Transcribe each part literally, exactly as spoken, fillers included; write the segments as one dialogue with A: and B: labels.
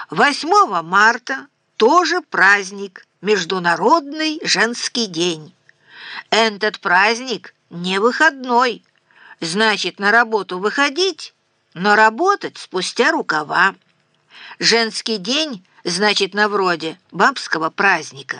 A: восьмого марта тоже праздник, Международный женский день. Этот праздник не выходной, значит, на работу выходить, но работать спустя рукава. Женский день, значит, на вроде бабского праздника.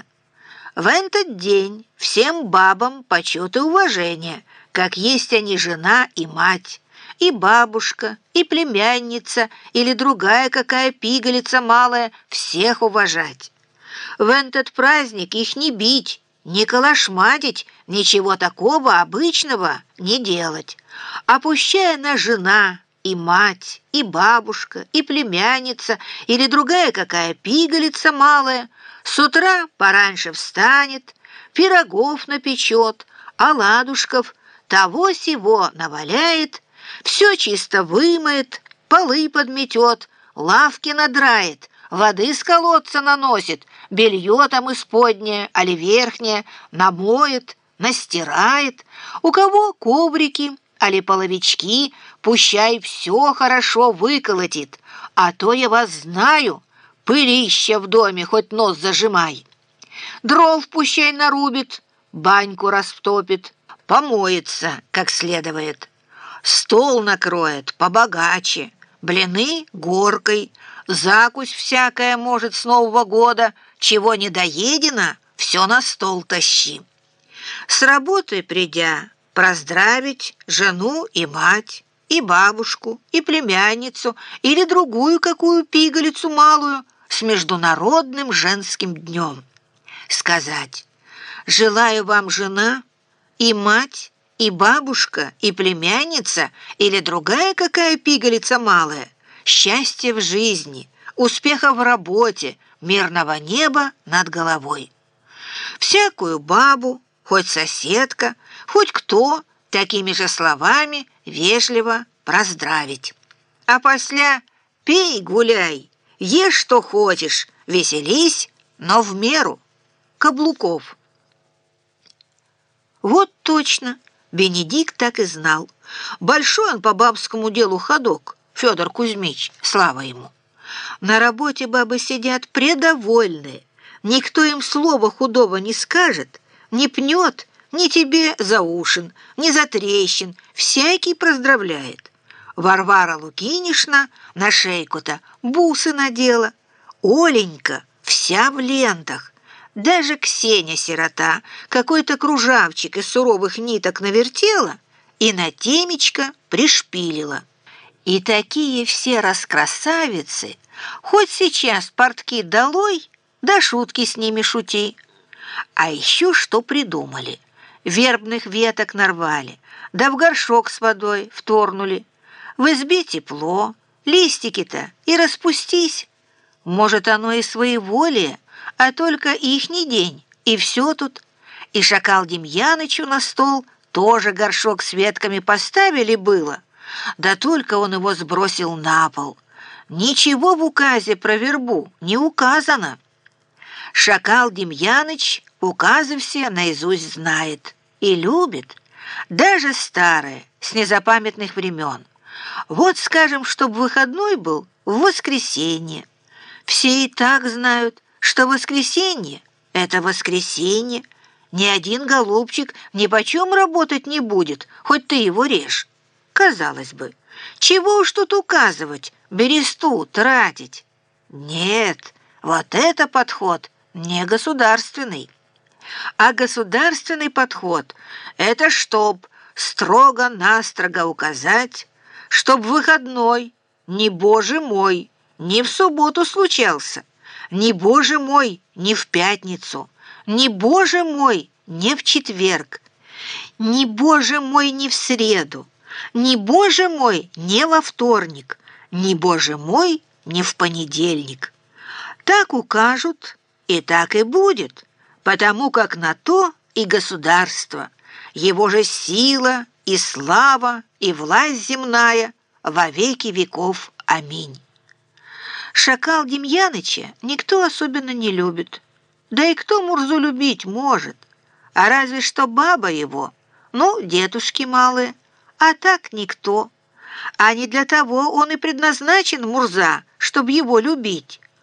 A: В этот день всем бабам почет и уважение, как есть они жена и мать, и бабушка, и племянница, или другая какая пигалица малая, всех уважать. В этот праздник их не бить, не калашматить, ничего такого обычного не делать. А пущай она жена, и мать, и бабушка, и племянница, или другая какая пигалица малая, с утра пораньше встанет, пирогов напечет, оладушков, того-сего наваляет, все чисто вымоет, полы подметет, лавки надрает, воды с колодца наносит, белье там исподнее, али верхнее, намоет, настирает, у кого коврики, али половички, пущай все хорошо выколотит, а то я вас знаю, пылища в доме хоть нос зажимай. Дров пущай нарубит, баньку растопит, помоется как следует, стол накроет побогаче, блины горкой, закусь всякая может с Нового года, чего не доедено, все на стол тащи. С работы придя, поздравить жену и мать, и бабушку, и племянницу, или другую какую пигалицу малую с Международным женским днем. Сказать: желаю вам, жена, и мать, и бабушка, и племянница, или другая какая пигалица малая, счастья в жизни, успеха в работе, мирного неба над головой. Всякую бабу, хоть соседка, хоть кто, такими же словами вежливо поздравить. А после пей, гуляй, ешь что хочешь, веселись, но в меру. Каблуков. Вот точно, Бенедикт так и знал. Большой он по бабскому делу ходок, Федор Кузьмич, слава ему. На работе бабы сидят предовольные, никто им слова худого не скажет, не пнет, ни тебе заушин, ни затрещин, всякий поздравляет. Варвара Лукинишна на шейку-то бусы надела, Оленька вся в лентах, даже Ксения-сирота какой-то кружавчик из суровых ниток навертела и на темечко пришпилила. И такие все раскрасавицы, хоть сейчас портки долой, да шутки с ними шути. А еще что придумали? Вербных веток нарвали, да в горшок с водой вторнули. В избе тепло, листики-то и распустись. Может, оно и своеволие, а только ихний день, и все тут. И шакал Демьянычу на стол тоже горшок с ветками поставили было, да только он его сбросил на пол. Ничего в указе про вербу не указано. Шакал Демьяныч указы все наизусть знает и любит, даже старые, с незапамятных времен. Вот, скажем, чтоб выходной был в воскресенье. Все и так знают, что воскресенье — это воскресенье. Ни один голубчик ни почем работать не будет, хоть ты его режь. Казалось бы, чего уж тут указывать, бересту тратить? Нет, вот это подход не государственный. А государственный подход — это чтоб строго-настрого указать, чтоб выходной, не боже мой, не в субботу случался, не боже мой, не в пятницу, не боже мой, не в четверг, не боже мой, не в среду, не боже мой, не во вторник, не боже мой, не в понедельник. Так укажут, и так и будет, потому как на то и государство, его же сила и слава и власть земная во веки веков. Аминь. Шакал Демьяныча никто особенно не любит. Да и кто Мурзу любить может? А разве что баба его, ну, дедушки малые, а так никто. А не для того он и предназначен, Мурза, чтобы его любить.